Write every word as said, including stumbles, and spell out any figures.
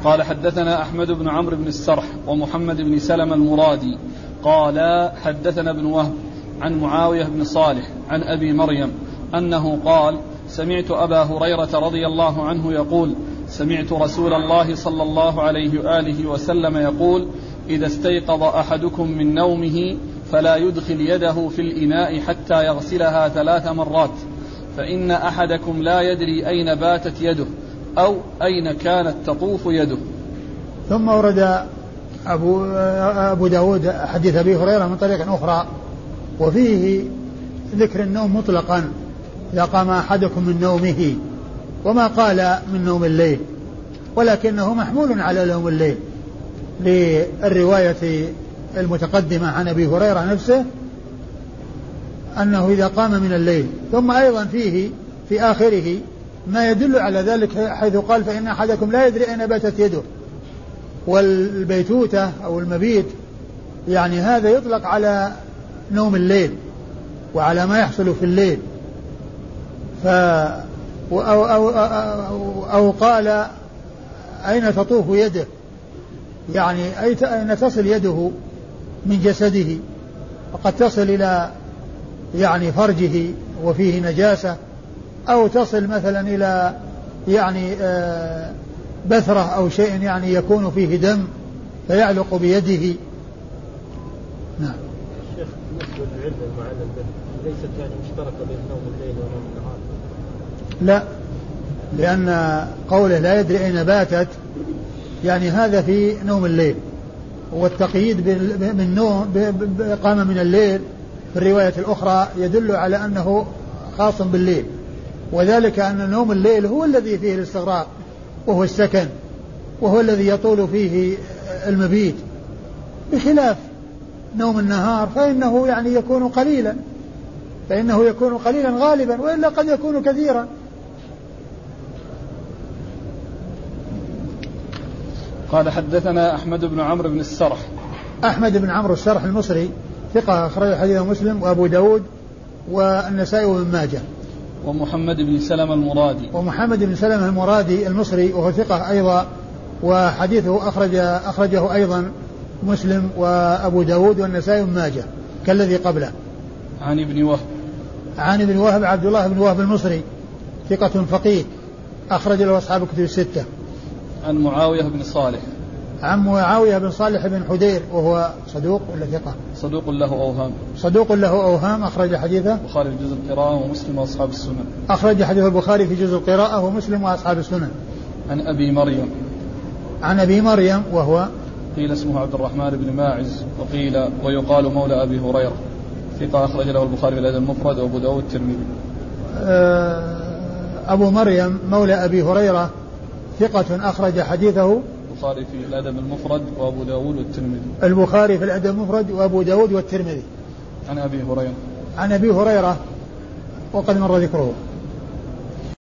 قال حدثنا أحمد بن عمرو بن السرح ومحمد بن سلمة المرادي قال حدثنا ابن وهب عن معاوية بن صالح عن أبي مريم أنه قال سمعت أبا هريرة رضي الله عنه يقول سمعت رسول الله صلى الله عليه وآله وسلم يقول إذا استيقظ أحدكم من نومه فلا يدخل يده في الإناء حتى يغسلها ثلاث مرات فإن أحدكم لا يدري أين باتت يده أو أين كانت تطوف يده. ثم ورد أبو, أبو داود حديث أبي هريرة من طريق أخرى وفيه ذكر النوم مطلقا إذا قام أحدكم من نومه وما قال من نوم الليل ولكنه محمول على نوم الليل للرواية المتقدمة عن أبي هريرة نفسه أنه إذا قام من الليل. ثم أيضا فيه في آخره ما يدل على ذلك حيث قال فإن أحدكم لا يدري أين باتت يده. والبيتوتة أو المبيت يعني هذا يطلق على نوم الليل وعلى ما يحصل في الليل. ف أو, أو, أو, أو قال أين تطوف يده يعني أين تصل يده من جسده وقد تصل إلى يعني فرجه وفيه نجاسة أو تصل مثلا إلى يعني بثرة أو شيء يعني يكون فيه دم فيعلق بيده. نعم. الشيخ بالنسبة للعلة المعلم ليست يعني مشتركة بين نوم الليل ونوم النهار؟ لا، لأن قوله لا يدري أين باتت يعني هذا في نوم الليل والتقييد بالنوم قام من الليل في الرواية الأخرى يدل على أنه خاص بالليل وذلك أن نوم الليل هو الذي فيه الاستغراق وهو السكن وهو الذي يطول فيه المبيت بخلاف نوم النهار فإنه يعني يكون قليلا فإنه يكون قليلا غالبا وإلا قد يكون كثيرا. قال حدثنا أحمد بن عمرو بن السرح. أحمد بن عمرو السرح المصري ثقة أخرج حديثه مسلم وأبو داود والنسائي وابن ماجه. ومحمد بن سلمة المرادي. ومحمد بن سلمة المرادي المصري وهو ثقة أيضا وحديثه أخرج أخرجه أيضا مسلم وأبو داود والنسائي وابن ماجه كالذي قبله. عن ابن وهب. عن ابن وهب عبد الله بن وهب المصري ثقة فقيه أخرج له أصحاب الكتب الستة. عن معاوية بن صالح. عن معاوية بن صالح بن حدير وهو صدوق ولا ثقة؟ صدوق له أوهام. صدوق له أوهام أخرج حديثه البخاري في جزء القراءة ومسلم وأصحاب السنن. أخرج حديث البخاري في جزء القراءة ومسلم وأصحاب السنن. عن أبي مريم. عن أبي مريم وهو قيل اسمه عبد الرحمن بن ماعز وقيل ويقال مولى أبي هريرة ثقة أخرج له البخاري في الأدب المفرد وأبو داود الترمذي. أبو مريم مولى أبي هريرة ثقة أخرج حديثه البخاري في الأدب المفرد وأبو داود والترمذي. البخاري في الأدب المفرد وأبو داود والترمذي. عن أبي هريرة. عن أبي هريرة وقد مر ذكره.